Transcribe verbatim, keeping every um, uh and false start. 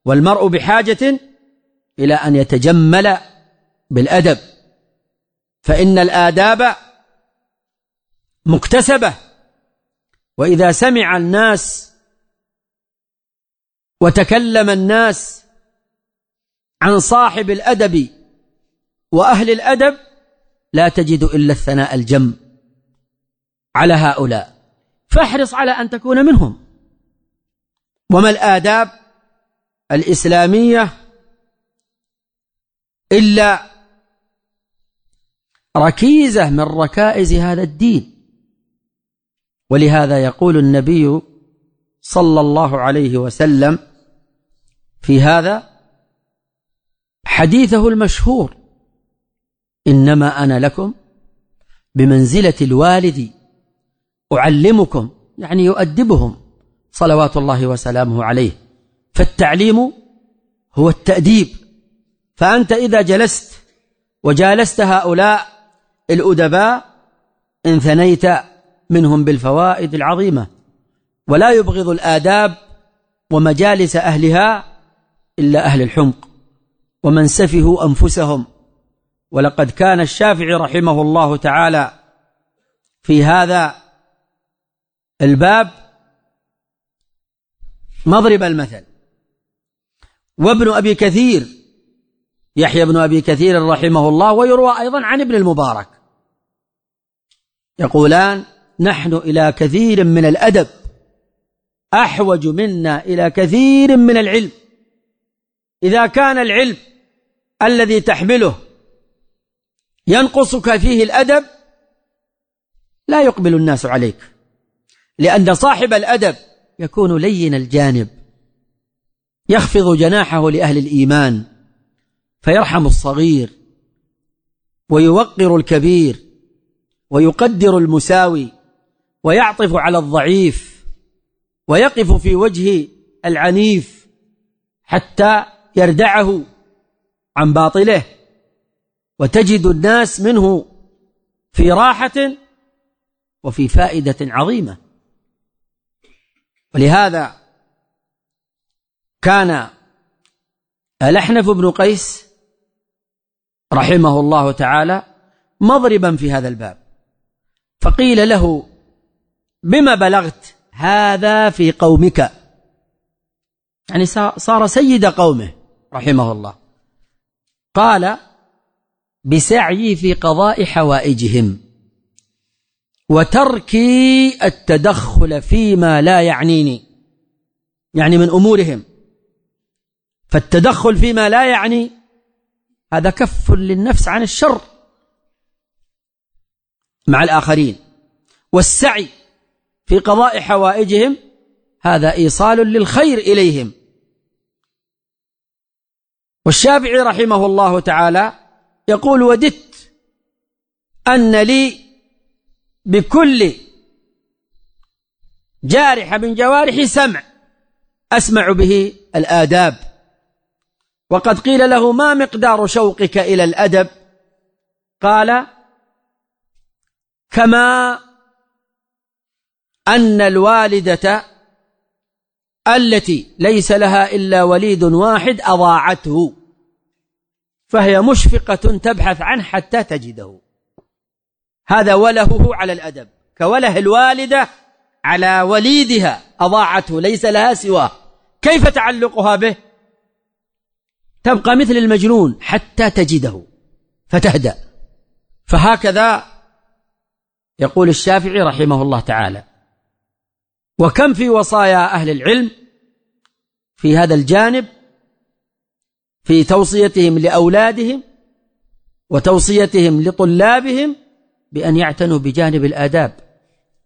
والمرء بحاجة إلى أن يتجمل بالأدب، فإن الآداب مكتسبة. وإذا سمع الناس وتكلم الناس عن صاحب الأدب وأهل الأدب لا تجد إلا الثناء الجم على هؤلاء، فاحرص على أن تكون منهم. وما الآداب الإسلامية إلا ركيزة من ركائز هذا الدين. ولهذا يقول النبي صلى الله عليه وسلم في هذا حديثه المشهور: إنما أنا لكم بمنزلة الوالد أعلمكم، يعني يؤدبهم صلوات الله وسلامه عليه. فالتعليم هو التأديب. فأنت إذا جلست وجالست هؤلاء الأدباء انثنيت منهم بالفوائد العظيمة. ولا يبغض الآداب ومجالس أهلها إلا أهل الحمق ومن سفهوا أنفسهم. ولقد كان الشافعي رحمه الله تعالى في هذا الباب مضرب المثل. وابن أبي كثير يحيى بن أبي كثير رحمه الله، ويروى أيضا عن ابن المبارك، يقولان: نحن إلى كثير من الأدب أحوج منا إلى كثير من العلم. إذا كان العلم الذي تحمله ينقصك فيه الأدب لا يقبل الناس عليك، لأن صاحب الأدب يكون لين الجانب، يخفض جناحه لأهل الإيمان، فيرحم الصغير ويوقر الكبير ويقدر المساوي ويعطف على الضعيف ويقف في وجه العنيف حتى يردعه عن باطله، وتجد الناس منه في راحة وفي فائدة عظيمة. ولهذا كان الأحنف بن قيس رحمه الله تعالى مضربا في هذا الباب، فقيل له: بما بلغت هذا في قومك؟ يعني صار سيد قومه رحمه الله. قال: بسعي في قضاء حوائجهم وتركي التدخل فيما لا يعنيني، يعني من أمورهم. فالتدخل فيما لا يعني هذا كف للنفس عن الشر مع الآخرين، والسعي في قضاء حوائجهم هذا إيصال للخير إليهم. والشافعي رحمه الله تعالى يقول: وددت أن لي بكل جارح من جوارحي سمع أسمع به الآداب. وقد قيل له: ما مقدار شوقك إلى الأدب؟ قال: كما أن الوالدة التي ليس لها إلا وليد واحد أضاعته، فهي مشفقة تبحث عنه حتى تجده. هذا ولهه على الأدب، كوله الوالدة على وليدها أضاعته، ليس لها سواه. كيف تعلقها به؟ تبقى مثل المجنون حتى تجده فتهدأ. فهكذا يقول الشافعي رحمه الله تعالى. وكم في وصايا أهل العلم في هذا الجانب، في توصيتهم لأولادهم وتوصيتهم لطلابهم بأن يعتنوا بجانب الآداب.